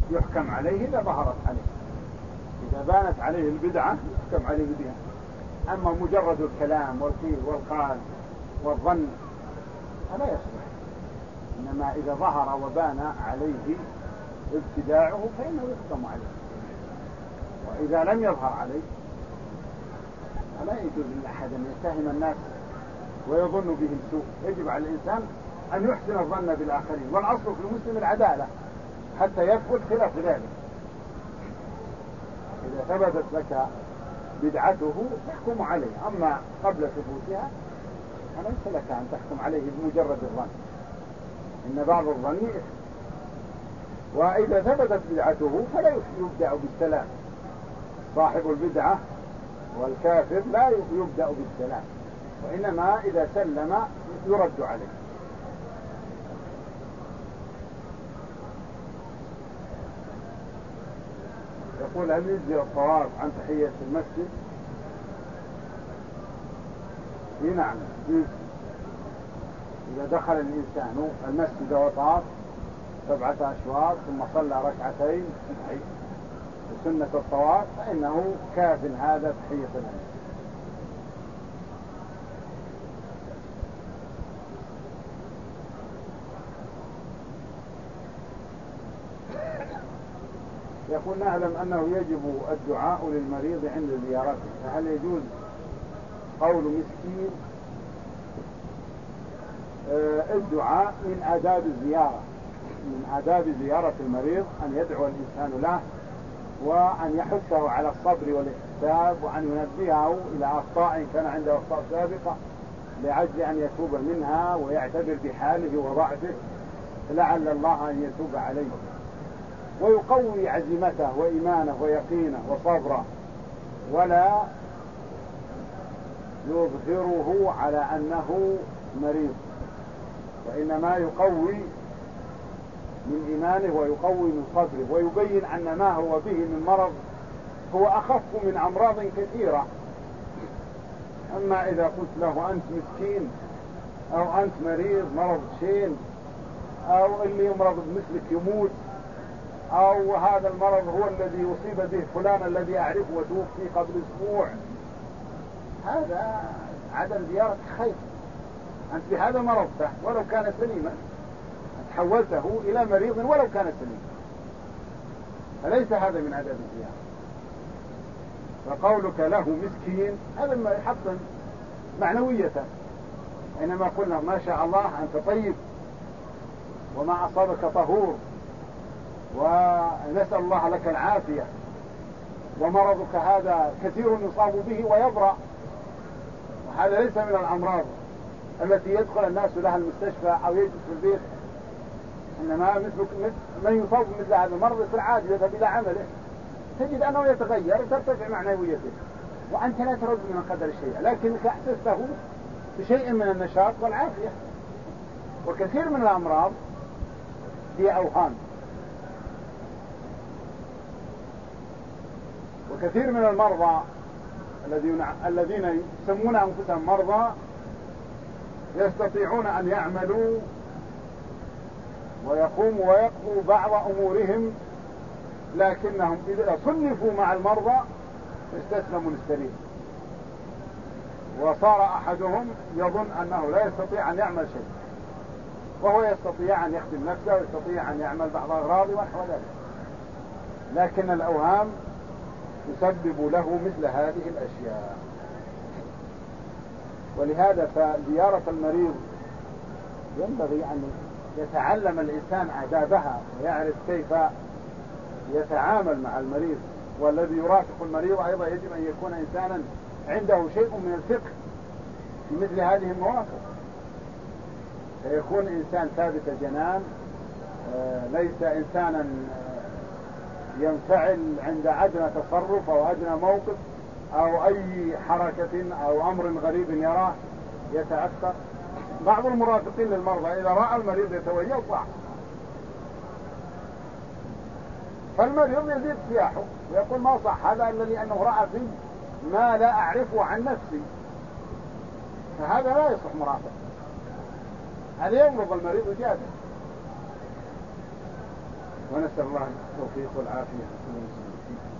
يحكم عليه إذا ظهرت عليه. إذا بانت عليه البدعة يحكم عليه بها. أما مجرد الكلام والقيل والقال والظن فلا يصلح. إنما إذا ظهر وبان عليه ابتداعه فإنه يحكم عليه. وإذا لم يظهر عليه فلا يجوز لأحد أن يتهم الناس ويظن به السوء. يجب على الإنسان أن يحسن الظن بالآخرين، والأصل في المسلم العدالة حتى يثبت خلاف ذلك. إذا ثبتت لك بدعته تحكم عليه، أما قبل ثبوتها فليس لك أن تحكم عليه بمجرد الظن، إن بعض الظن إثم. وإذا ثبتت بدعته فلا يبدأ بالسلام. صاحب البدعة والكافر لا يبدأ بالسلام، وإنما إذا سلم يرد عليه. يقول هل يجزي الطواف عن تحية المسجد؟ نعم يجزي. إذا دخل الإنسان المسجد وطاف 7 أشواط ثم صلى ركعتين سنة الطواف فإنه كاف هذا تحية المسجد. يقول نعلم أنه يجب الدعاء للمريض عند زيارته، فهل يجوز قول مسكين؟ الدعاء من آداب الزيارة، من آداب زيارة المريض أن يدعو الإنسان له، وأن يحثه على الصبر والاحتساب، وأن ينبهه إلى أخطاء كان عنده أخطاء سابقة لعجز أن يتوب منها، ويعتبر بحاله وضعفه لعل الله أن يتوب عليه، ويقوي عزيمته وإيمانه ويقينه وصبره، ولا يظهره على أنه مريض، وإنما يقوي من إيمانه ويقوي من صبره، ويبين أن ما هو به من مرض هو أخف من أمراض كثيرة. أما إذا قلت له أنت مسكين أو أنت مريض مرض شين، أو اللي يمرض بمثلك يموت، أو هذا المرض هو الذي يصيب به فلان الذي أعرفه وتوفي قبل أسبوع، هذا عدم زيارة خير. أنت بهذا مرضته ولو كان سليما، حولته إلى مريض ولو كان سليما، فليس هذا من آداب الزيارة. فقولك له مسكين هذا ما يحطم معنويته، إنما قلنا ما شاء الله أنت طيب وما أصابك طهور، ونسأل الله لك العافية، ومرضك هذا كثير يصاب به ويبرأ، وهذا ليس من الأمراض التي يدخل الناس لها المستشفى أو يجلس في البيت، إنما من يصاب مثل هذا المرض يصير عادي يذهب إلى عمله، تجد أنه يتغير وترتفع معنويته، وأنت لا ترد من قدر الشيء، لكنك أحسسته بشيء من النشاط والعافية. وكثير من الأمراض هي أوهام، وكثير من المرضى الذين يسمون أنفسهم مرضى يستطيعون أن يعملوا ويقوموا ويقضوا بعض أمورهم، لكنهم إذا صنفوا مع المرضى استسلموا للسرير، وصار أحدهم يظن أنه لا يستطيع أن يعمل شيء، وهو يستطيع أن يخدم نفسه ويستطيع أن يعمل بعض أغراضه ونحو ذلك، لكن الأوهام تسبب له مثل هذه الأشياء. ولهذا فزيارة المريض ينبغي أن يتعلم الإنسان آدابها ويعرف كيف يتعامل مع المريض، والذي يرافق المريض أيضا يجب أن يكون إنسانا عنده شيء من الفقه في مثل هذه المواقف، فيكون إنسان ثابت الجنان، ليس إنسانا ينفعل عند أدنى تصرف أو أدنى موقف أو أي حركة أو أمر غريب يراه يتأثر. بعض المرافقين للمرضى إذا رأى المريض يتويل ضعف، فالمريض يزيد سياحه ويقول ما صح هذا إلا لأنه رأى فيه ما لا أعرفه عن نفسي، فهذا لا يصح مرافق، هذا يمرض المريض جادا. ونسأل الله التوفيق والعافية لكل مسلم.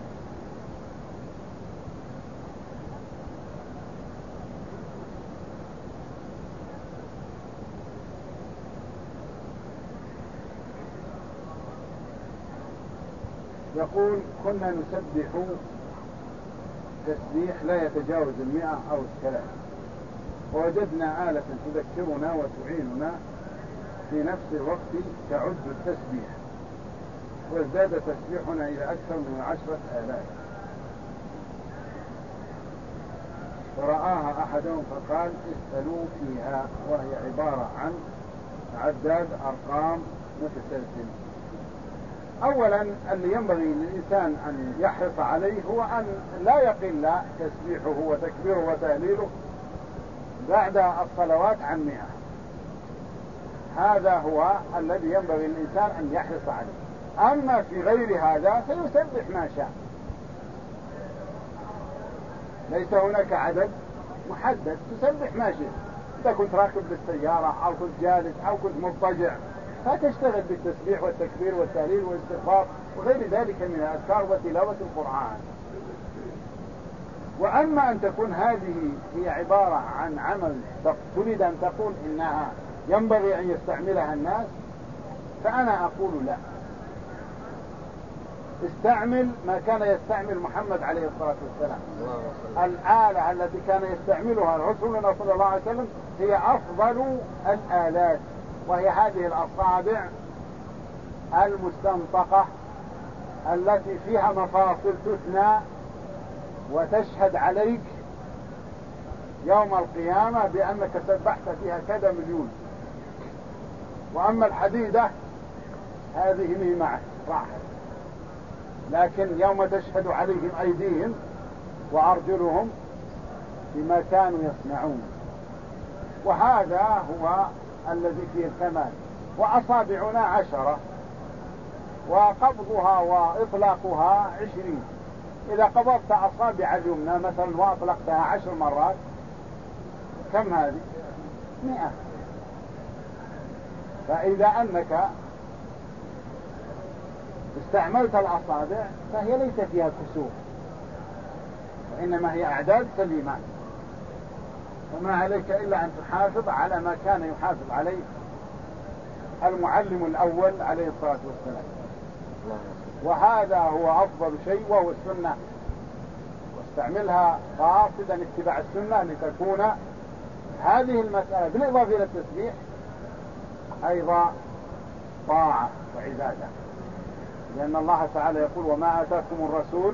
يقول كنا نسبح تسبيح لا يتجاوز 100 أو 3، ووجدنا آلة تذكرنا وتعيننا في نفس الوقت تعد التسبيح، وازداد تسبيحنا إلى أكثر من 10,000. فرآها أحدهم فقال اسألوا فيها، وهي عبارة عن عداد أرقام متسلسل. أولا اللي ينبغي للإنسان أن يحرص عليه هو أن لا يقل تسبيحه وتكبيره وتهليله بعد الصلوات عن 100. هذا هو الذي ينبغي للإنسان أن يحرص عليه. أما في غير هذا فيسبح ما شاء، ليس هناك عدد محدد، تسبح ما شاء. إذا كنت راكب بالسيارة أو كنت جالس أو كنت مضطجع فتشتغل بالتسبيح والتكبير والتهليل والاستغفار وغير ذلك من الأذكار وتلاوة القرآن. وأما أن تكون هذه هي عبارة عن عمل تريد أن تقول إنها ينبغي أن يستعملها الناس، فأنا أقول لا، استعمل ما كان يستعمل محمد عليه الصلاة والسلام. الآلة التي كان يستعملها رسولنا صلى الله عليه وسلم هي أفضل الآلات، وهي هذه الأصابع المستنطقة التي فيها مفاصل تثنى وتشهد عليك يوم القيامة بأنك سبحت فيها كذا مليون. وأما الحديدة هذه هي معك راحت، لكن يوم تشهد عليهم أيديهم وأرجلهم بما كانوا يصنعون. وهذا هو الذي فيه الكمال. وأصابعنا 10، وقبضها وإطلاقها 20. إذا قبضت أصابع اليمنى مثلا وأطلقتها 10 مرات كم هذه؟ 100. فإذا أنك استعملت الأصابع فهي ليس فيها كسور، وإنما هي أعداد سليمة، وما عليك إلا أن تحافظ على ما كان يحافظ عليه المعلم الأول عليه الصلاة والسلام. وهذا هو أفضل شيء وهو السنة، واستعملها قاصدا اتباع السنة لتكون هذه المسألة بالإضافة إلى التسبيح أيضا طاعة وعبادة، لأن الله تعالى يقول وما آتاكم الرسول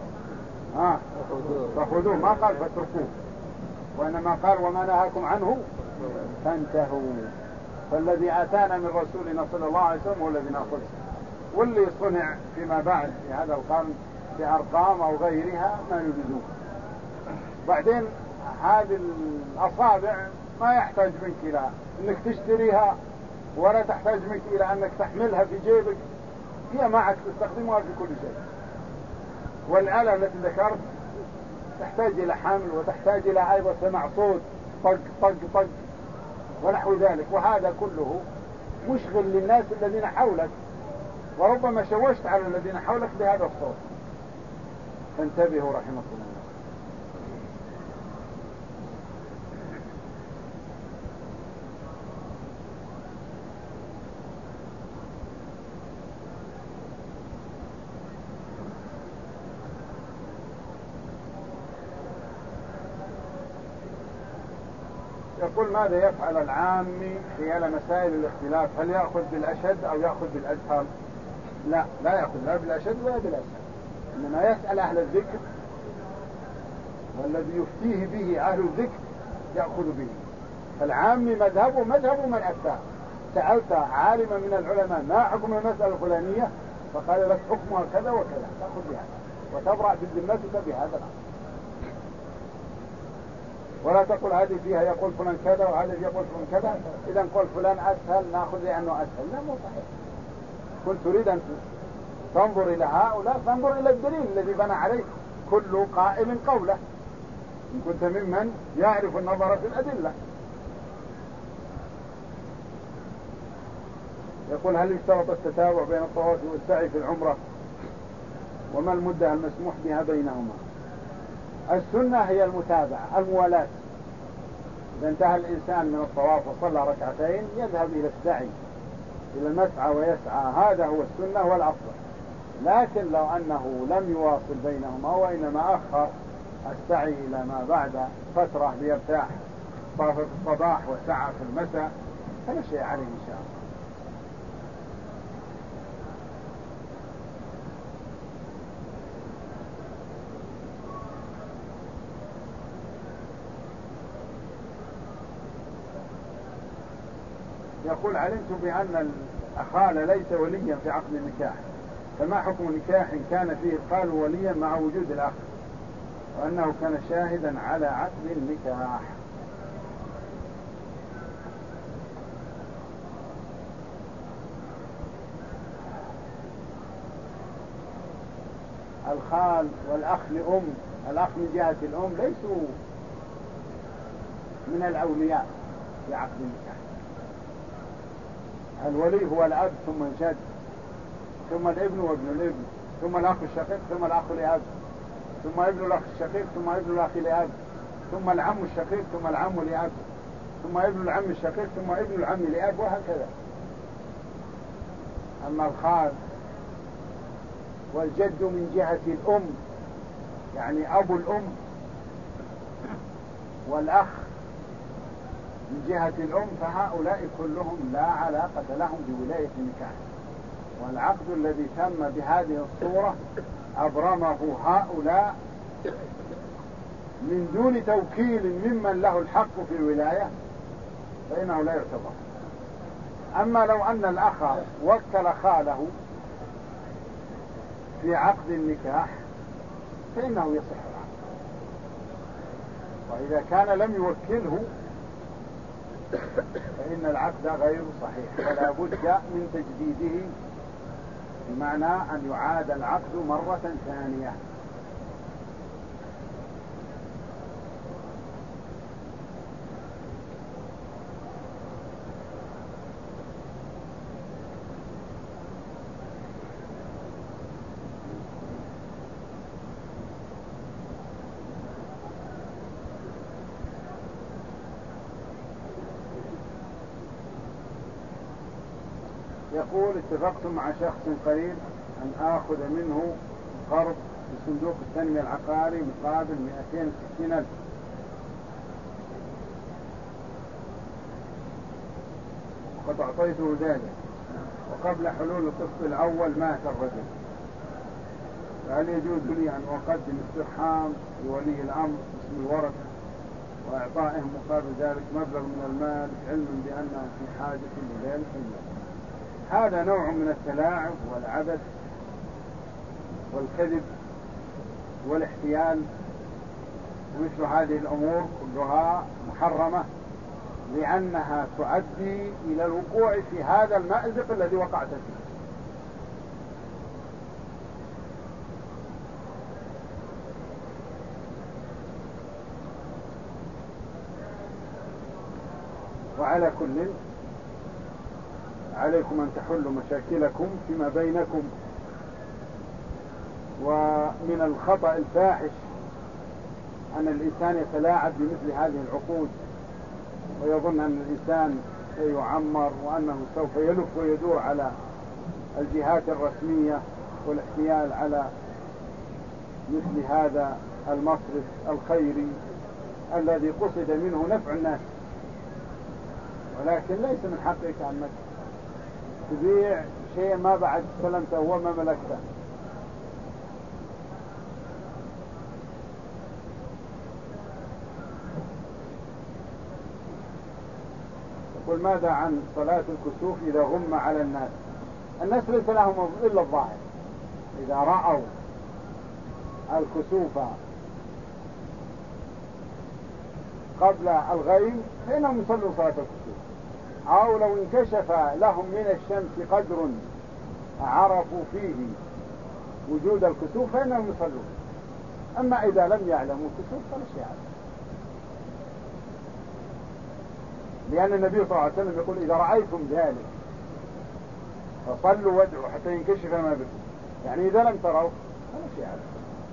فخذوه، ما قال فاتركوه، وإنما قال وما نهاكم عنه فانتهوا. فالذي آتانا من رسولنا صلى الله عليه وسلم هو الذي نأخذه، واللي صنع فيما بعد في هذا القرن بأرقام أو غيرها ما يجوزون. بعدين هذه الأصابع ما يحتاج منك إلى أنك تشتريها، ولا تحتاج منك إلى أنك تحملها في جيبك، هي معك تستخدمها في كل شيء. والآلة التي ذكرت تحتاج إلى حمل، وتحتاج إلى أيضا سمع صوت طق طق طق ونحو ذلك، وهذا كله مشغل للناس الذين حولك، وربما شوشت على الذين حولك بهذا الصوت. فانتبهوا رحمكم الله. يقول ماذا يفعل العامي حيال مسائل الاختلاف؟ هل يأخذ بالأشد أو يأخذ بالأسهل؟ لا يأخذ لا بالأشد ولا بالأسهل، إنما يسأل أهل الذكر، والذي يفتيه به أهل الذكر يأخذ به. فالعامي مذهبه مذهب من أفتاه. سألت عالما من العلماء ما حكم المسألة الفلانية فقال لك حكمها كذا وكذا، تأخذ بها وتبرأ بذمتك بهذا الأمر. ولا تقول هذه فيها يقول فلان كذا وهذا يقول فلان كذا، إذا نقول فلان أسهل نأخذ لأنه أسهل. لا، مو صحيح. كنت تريد أن تنظر إلى هؤلاء فانظر إلى الدليل الذي بنى عليه كل قائل قوله، إن كنت ممن يعرف النظر في الأدلة. يقول هل يشترط التتابع بين الطواف والسعي في العمرة؟ وما المدة المسموح بها بينهما؟ السنة هي المتابعة الموالاة. إذا انتهى الإنسان من الطواف وصلى ركعتين يذهب إلى السعي إلى المسعى ويسعى، هذا هو السنة والأفضل. لكن لو أنه لم يواصل بينهما وإنما أخر السعي إلى ما بعد فترة ليرتاح، طاف في الصباح وسعى في المساء، فلا شيء عليه إن شاء الله. يقول علمت بأن الخال ليس وليا في عقد النكاح، فما حكم نكاح كان فيه الخال وليا مع وجود الأخ وأنه كان شاهدا على عقد النكاح؟ الخال والأخ لأم، الأخ من جهة الأم ليسوا من الأولياء في عقد النكاح. الولي هو الأب ثم الجد ثم الابن وابن الابن ثم الأخ الشقيق ثم الأخ لأب ثم ابن الأخ الشقيق ثم ابن الأخ لأب ثم العم الشقيق ثم العم لأب ثم ابن العم الشقيق ثم ابن العم لأب، وهكذا. أما الخال والجد من جهة الأم يعني أبو الأم، والأخ من جهة الأم، فهؤلاء كلهم لا علاقة لهم بولاية النكاح، والعقد الذي تم بهذه الصورة أبرمه هؤلاء من دون توكيل ممن له الحق في الولاية، فإنه لا يعتبر. أما لو أن الأخ وكل خاله في عقد النكاح فإنه يصح العقد، وإذا كان لم يوكله فإن العقد غير صحيح ولا بد من تجديده، بمعنى أن يعاد العقد مرة ثانية. يقول اتفقت مع شخص قريب أن آخذ منه قرض في صندوق التنمية العقاري مقابل 260,000، وقد أعطيته ذلك، وقبل حلول القسط الأول مات الرجل، فهل يجوز لي أن أقدم استرحام لولي الأمر باسم الورثة وإعطائهم مقابل ذلك مبلغ من المال علما بأنهم في حاجة لذلك المال؟ هذا نوع من التلاعب والعبث والكذب والاحتيال، ومثل هذه الأمور كلها محرمة لأنها تؤدي إلى الوقوع في هذا المأزق الذي وقعت فيه. وعلى كل عليكم أن تحلوا مشاكلكم فيما بينكم. ومن الخطأ الفاحش أن الإنسان يتلاعب بمثل هذه العقود ويظن أن الإنسان سيعمر وأنه سوف يلف ويدور على الجهات الرسمية والاحتيال على مثل هذا المصرف الخيري الذي قصد منه نفع الناس، ولكن ليس من حقك أنك تبيع شيء ما بعد سلمته وما ملكته. يقول ماذا عن صلاة الكسوف إذا غم على الناس؟ الناس ليس لهم إلا الظاهر، إذا رأوا الكسوف قبل الغيم فإنهم يصلوا صلاة الكسوف، أو لو انكشف لهم من الشمس قدر عرفوا فيه وجود الكسوف فإنهم يصلون. أما إذا لم يعلموا الكسوف فلا شيء عليه، لأن النبي صلى الله عليه وسلم يقول إذا رأيتم ذلك فصلوا وادعوا حتى ينكشف ما بكم. يعني إذا لم تروا فلا شيء عليكم.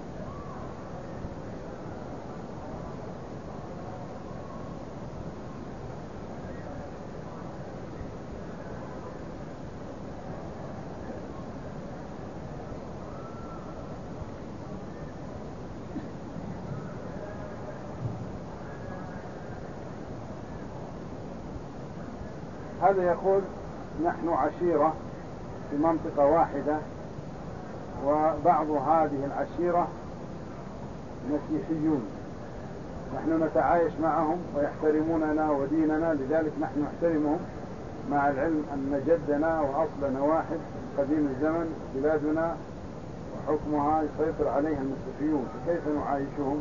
هذا يقول نحن عشيرة في منطقة واحدة، وبعض هذه العشيرة مسيحيون، نحن نتعايش معهم ويحترموننا وديننا، لذلك نحن نحترمهم، مع العلم أن جدنا وأصلنا واحد قديم الزمن، بلادنا وحكمها يسيطر عليها المسيحيون، فكيف نعايشهم؟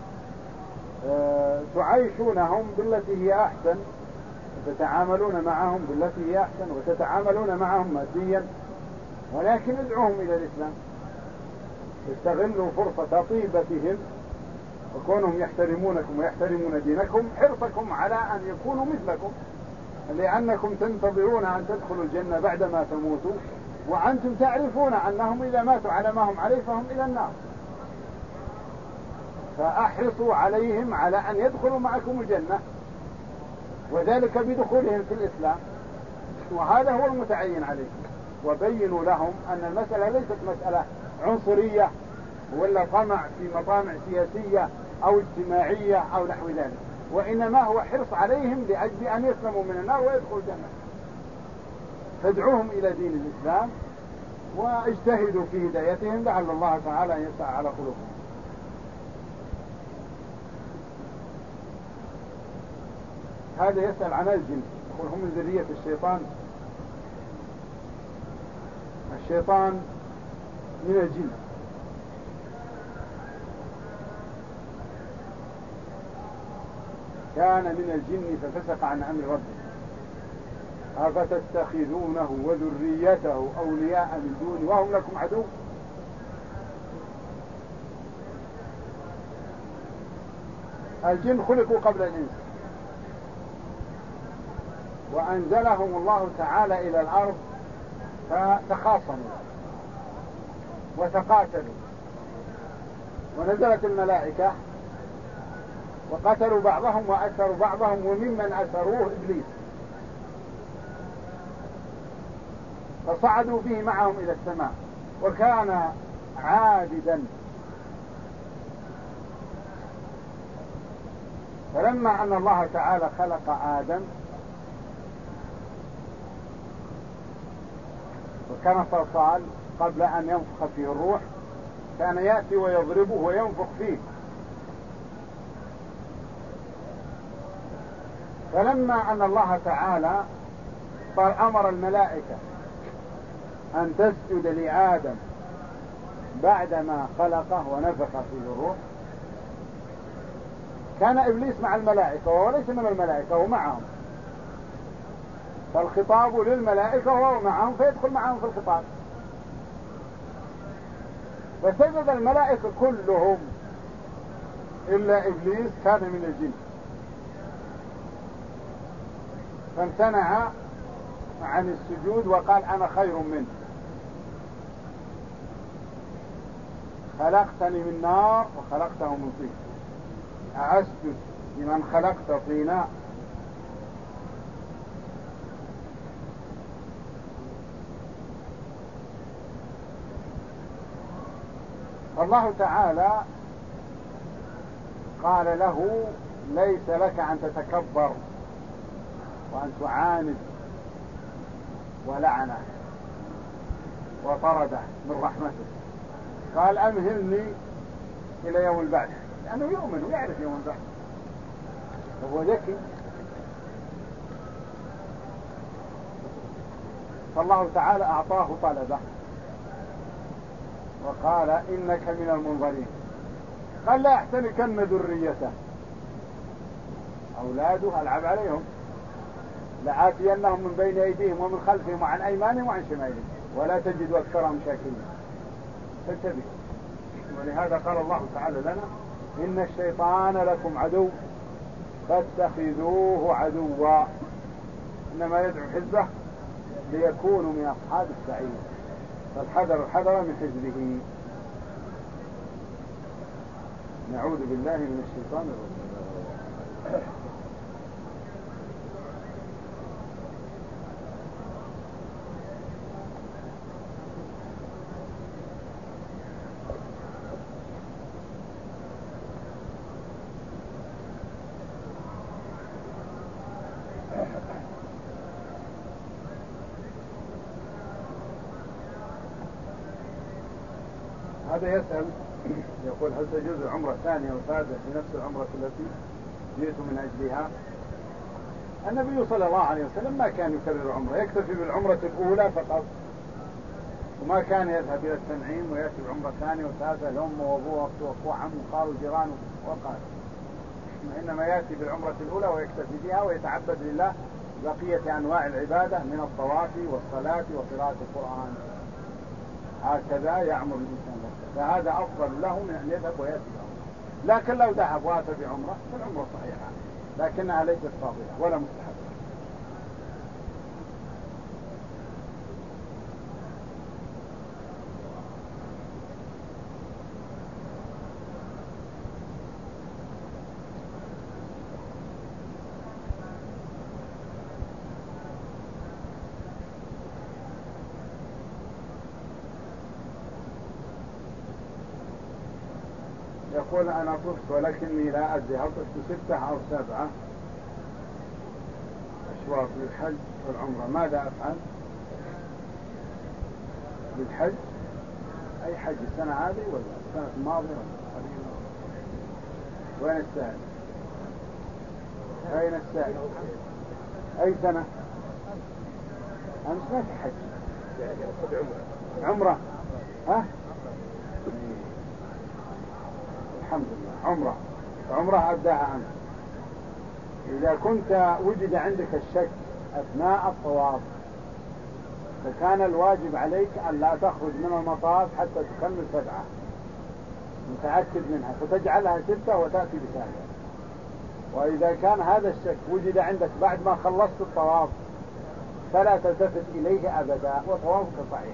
تعايشونهم بالتي هي أحسن، وتتعاملون معهم بالتي هي أحسن، وتتعاملون معهم ماديا، ولكن ادعوهم إلى الإسلام. استغلوا فرصة طيبتهم وكونهم يحترمونكم ويحترمون دينكم، حرصكم على أن يكونوا مثلكم، لأنكم تنتظرون أن تدخلوا الجنة بعدما تموتوا، وأنتم تعرفون أنهم إذا ماتوا على ما هم عليه فهم إلى النار، فأحرصوا عليهم على أن يدخلوا معكم الجنة، وذلك بدخولهم في الإسلام، وهذا هو المتعين عليكم. وبينوا لهم أن المسألة ليست مسألة عنصرية ولا طمع في مطامع سياسية أو اجتماعية أو نحو ذلك، وإنما هو حرص عليهم لأجل أن يسلموا من النار ويدخلوا الجنة. فادعوهم إلى دين الإسلام واجتهدوا في هدايتهم، لعل الله تعالى أن يسعى على قلوبهم. هذا يسأل عن الجن، يقول هم من ذرية الشيطان. الشيطان من الجن، كان من الجن ففسق عن أمر ربه، أفتتخذونه وذريته أولياء من دوني وهم لكم عدو. الجن خلقوا قبل الإنس، وأنزلهم الله تعالى إلى الأرض فتخاصموا وتقاتلوا، ونزلت الملائكة وقتلوا بعضهم وأسروا بعضهم، وممن أسروه إبليس، فصعدوا به معهم إلى السماء، وكان عابدا. فلما أن الله تعالى خلق آدم وكان صلصال قبل أن ينفخ فيه الروح، كان يأتي ويضربه وينفخ فيه. فلما أن الله تعالى أمر الملائكة أن تسجد لآدم بعدما خلقه ونفخ فيه الروح، كان إبليس مع الملائكة وهو ليس من الملائكة، هو معهم، فالخطاب للملائكة وهو معهم فيدخل معهم في الخطاب. فسجد الملائكة كلهم إلا إبليس كان من الجن، فامتنع عن السجود وقال أنا خير منه، خلقتني من نار وخلقته من طين، أسجد لمن خلقت طينا. الله تعالى قال له ليس لك أن تتكبر وأن تعاند، ولعنه وطرده من رحمته. قال أمهلني إلى يوم البعث، لأنه يؤمن ويعرف يوم البعث وهو ذكي. فالله تعالى أعطاه طلبه وقال إنك من المنظرين. قال لا أحتنكن ذريته، أولاده ألعب عليهم، لآتينهم من بين أيديهم ومن خلفهم وعن أيمانهم وعن شمالهم ولا تجد أكثرهم شاكرين. فاتبعوا. ولهذا قال الله تعالى لنا إن الشيطان لكم عدو فاتخذوه عدوا، إنما يدعو حزبه ليكونوا من أصحاب السعير، فالحذر الحذر من حزبه. نعوذ بالله من الشيطان الرجيم. هذا يسأل يقول: هل تجوز عمرة ثانية وثالثة في نفس العمرة التي جئت من أجلها؟ النبي صلى الله عليه وسلم ما كان يكرر عمرة، يكتفي بالعمرة الأولى فقط، وما كان يذهب إلى التنعيم ويأتي بعمرة ثانية وثالثة لأمه وأبوه وأخوه وعمه وخاله وجيرانه وقال، إنما يأتي بالعمرة الأولى ويكتفي بها ويتعبد لله بقية أنواع العبادة من الطواف والصلاة وقراءة القرآن. هكذا يعمر الإنسان نفسه، فهذا أفضل له من أن يذهب ويأتي بعمرة. لكن لو ذهب وأتى بعمرة فالعمرة صحيحة، لكنها ليست فاضلة ولا مستحبة. يقول: أنا طفت ولكني لا أدري هل طفت 6 أو 7 أشواط للحج والعمرة، ماذا أفعل؟ للحج أي حج، السنة هذه ولا السنة الماضية ولا وين السائل؟ أين السائل؟ أي سنة؟ أمس ما في حج. عمرة. ها؟ الحمد لله. عمرة أبداها أنت. إذا كنت وجد عندك الشك أثناء الطواف فكان الواجب عليك أن لا تخرج من المطاف حتى تكمل 7، متأكد منها، فتجعلها 6 وتأتي ب7. وإذا كان هذا الشك وجد عندك بعد ما خلصت الطواف فلا تلتفت إليه أبدا وطوافك صحيح.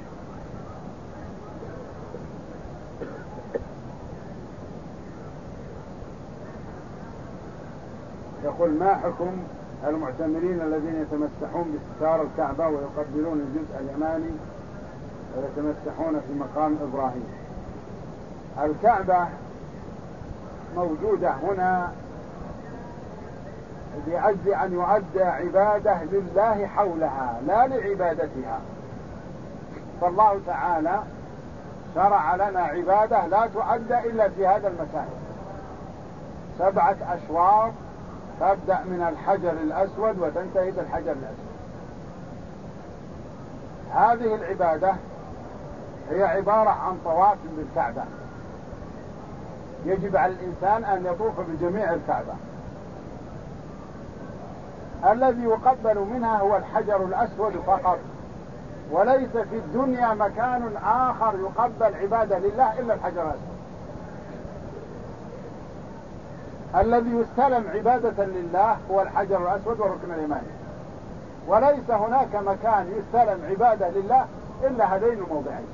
يقول: ما حكم المعتمرين الذين يتمسحون باستثار الكعبة ويقبلون الجزء اليماني ويتمسحون في مقام إبراهيم؟ الكعبة موجودة هنا لأجل أن يؤدى عبادة لله حولها لا لعبادتها، فالله تعالى شرع لنا عبادة لا تؤدى إلا في هذا المكان. 7 أشواط تبدأ من الحجر الأسود وتنتهي بالحجر الأسود. هذه العبادة هي عبارة عن طواف بالكعبة، يجب على الإنسان أن يطوف بجميع الكعبة. الذي يقبل منها هو الحجر الأسود فقط، وليس في الدنيا مكان آخر يقبل عبادة لله إلا الحجر الأسود. الذي يستلم عبادة لله هو الحجر الأسود والركن اليماني، وليس هناك مكان يستلم عبادة لله إلا هذين الموضعين.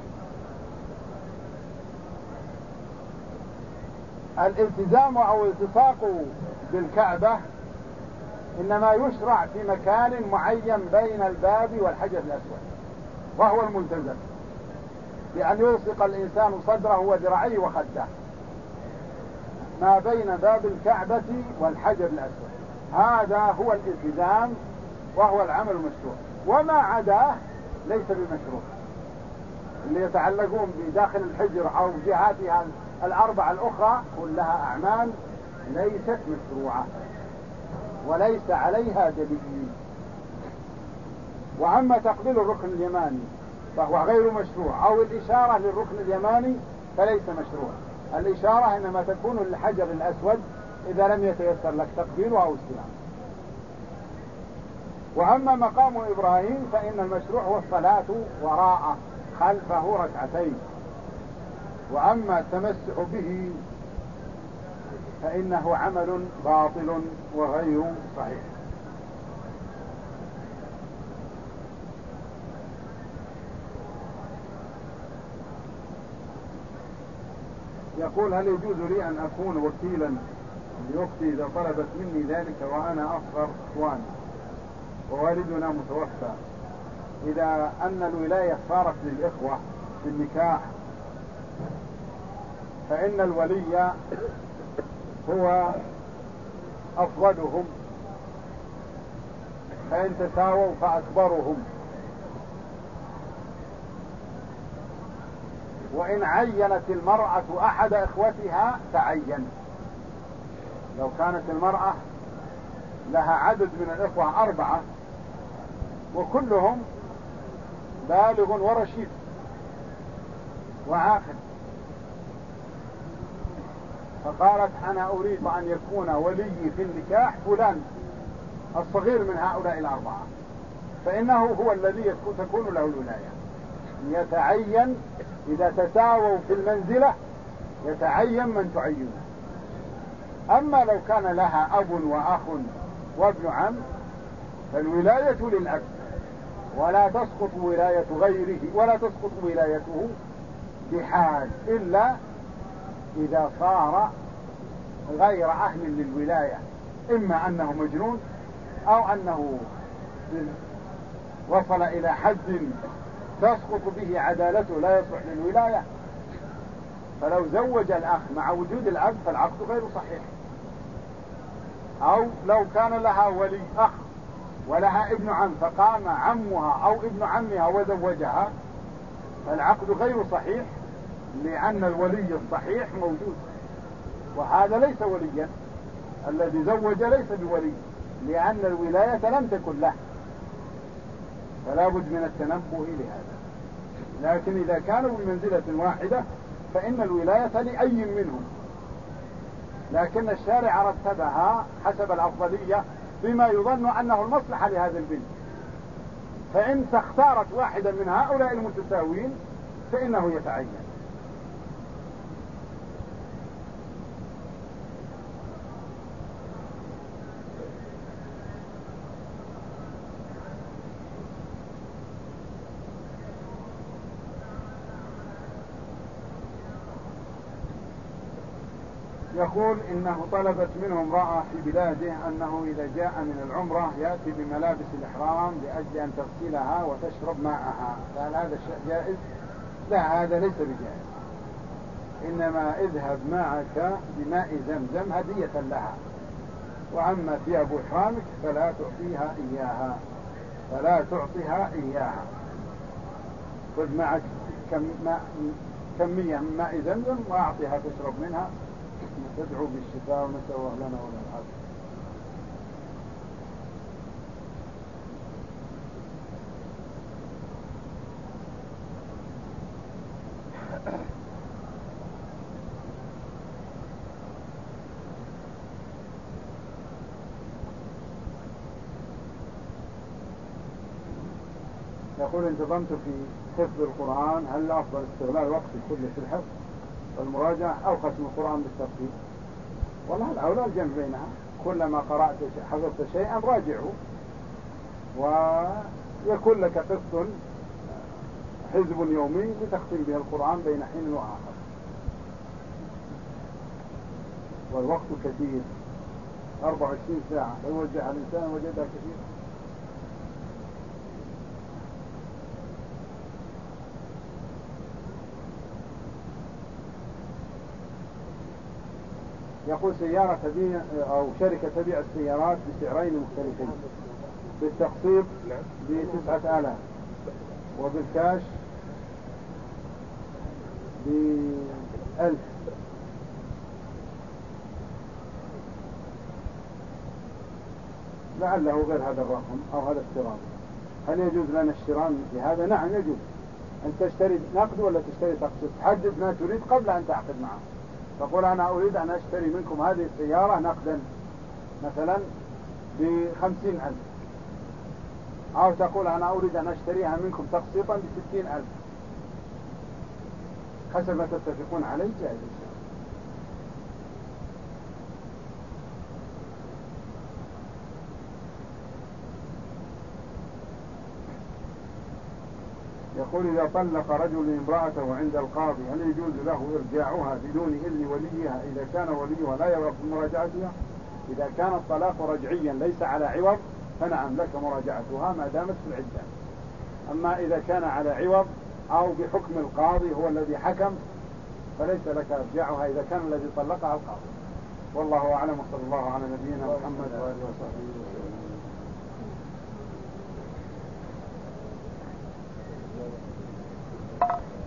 الالتزام أو الالتصاق بالكعبة إنما يشرع في مكان معين بين الباب والحجر الأسود، وهو الملتزم، بأن يلصق الإنسان صدره وذراعيه وخده ما بين باب الكعبة والحجر الأسود. هذا هو الالتزام وهو العمل المشروع، وما عداه ليس بمشروع. اللي يتعلقون بداخل الحجر أو جهاتها 4 الأخرى كلها أعمال ليست مشروعة وليس عليها دليل. وأما تقبيل الركن اليماني فهو غير مشروع، أو الإشارة للركن اليماني فليس مشروع. الإشارة إنما تكون للحجر الأسود إذا لم يتيسر لك تقبيله أو استلامه. وأما مقام إبراهيم فإن المشروع هو الصلاة وراءه خلفه 2 ركعتين، وأما التمسح به فإنه عمل باطل وغير صحيح. يقول: هل يجوز لي أن أكون وكيلا لأختي إذا طلبت مني ذلك وأنا أصغر إخواني ووالدنا متوفى، إذا أن الولاية صارت للإخوة في النكاح فإن الولي هو أفضلهم، فإن تساووا فأكبرهم، وإن عينت المرأة أحد إخوتها تعين. لو كانت المرأة لها عدد من الإخوة 4 وكلهم بالغ ورشيد وعاقل، فقالت: أنا أريد أن يكون ولي في النكاح فلان الصغير من هؤلاء 4، فإنه هو الذي تكون له الولاية. يتعين إذا تساووا في المنزلة، يتعين من تعينه. أما لو كان لها أب وأخ وابن عم فالولاية للأب، ولا تسقط ولاية غيره، ولا تسقط ولايته بحال، إلا إذا صار غير أهل للولاية، إما أنه مجنون أو أنه وصل إلى حد تسقط به عدالته لا يصلح للولاية. فلو زوج الأخ مع وجود الأب فالعقد غير صحيح. أو لو كان لها ولي أخ ولها ابن عم فقام عمها أو ابن عمها وزوجها فالعقد غير صحيح، لأن الولي الصحيح موجود، وهذا ليس وليا. الذي زوج ليس بولي، لأن الولاية لم تكن له، فلا بد من التنبه لهذا. لكن إذا كانوا بمنزلة واحدة فإن الولاية لأي منهم، لكن الشارع رتبها حسب الأفضلية بما يظن أنه المصلحة لهذا البنت، فإن اختارت واحدا من هؤلاء المتساوين فإنه يتعين. يقول: إنه طلبت منه امرأة في بلاده أنه إذا جاء من العمرة يأتي بملابس الإحرام لأجل أن تغسلها وتشرب ماءها، فهل هذا الشيء جائز؟ لا، هذا ليس بجائز. إنما اذهب معك بماء زمزم هدية لها، وأما ثياب إحرامك فلا تعطيها إياها، فلا تعطيها إياها. خذ معك كمية من ماء زمزم وأعطيها تشرب منها، تدعو بالشفاء ونسأل الله لنا ولا العافية. يقول: انتظمت في حفظ القرآن، هل الأفضل استغلال وقتي كله في الحفظ والمراجعة أو ختم القرآن بالترتيب؟ والله الأولى الجمع بينها، كلما قرأت حفظت شيئا راجعه، ويكون لك قسط حزب يومي لتختم به القرآن بين حين وآخر، والوقت كثير 24 ساعة لو وجه الإنسان وجدها كثير. يقول: سيارة تبيع أو شركة تبيع السيارات بسعرين مختلفين، بالتقسيط ب9,000 وبالكاش ب1,000. لعله غير هذا الرقم أو هذا الشراء. هل يجوز لنا الشراء بهذا؟ نعم يجوز. أن تشتري نقد ولا تشتري تقسيط، حدد ما تريد قبل أن تعقد معه. تقول: أنا أريد أن أشتري منكم هذه السيارة نقدا مثلا ب50,000، أو تقول: أنا أريد أن أشتريها منكم تقسيطا ب60,000، حسب ما تتفقون عليه جائز. يقول إذا طلق رجل امرأته عند القاضي هل يجوز له إرجاعها بدون إذن وليها إذا كان وليها لا يرغب في مراجعتها؟ إذا كان الطلاق رجعيا ليس على عوض فنعم لك مراجعتها ما دامت في العدة. أما إذا كان على عوض أو بحكم القاضي هو الذي حكم فليس لك إرجاعها إذا كان الذي طلقها القاضي. والله أعلم، وصلى الله على نبينا محمد وآله وصحبه وسلم.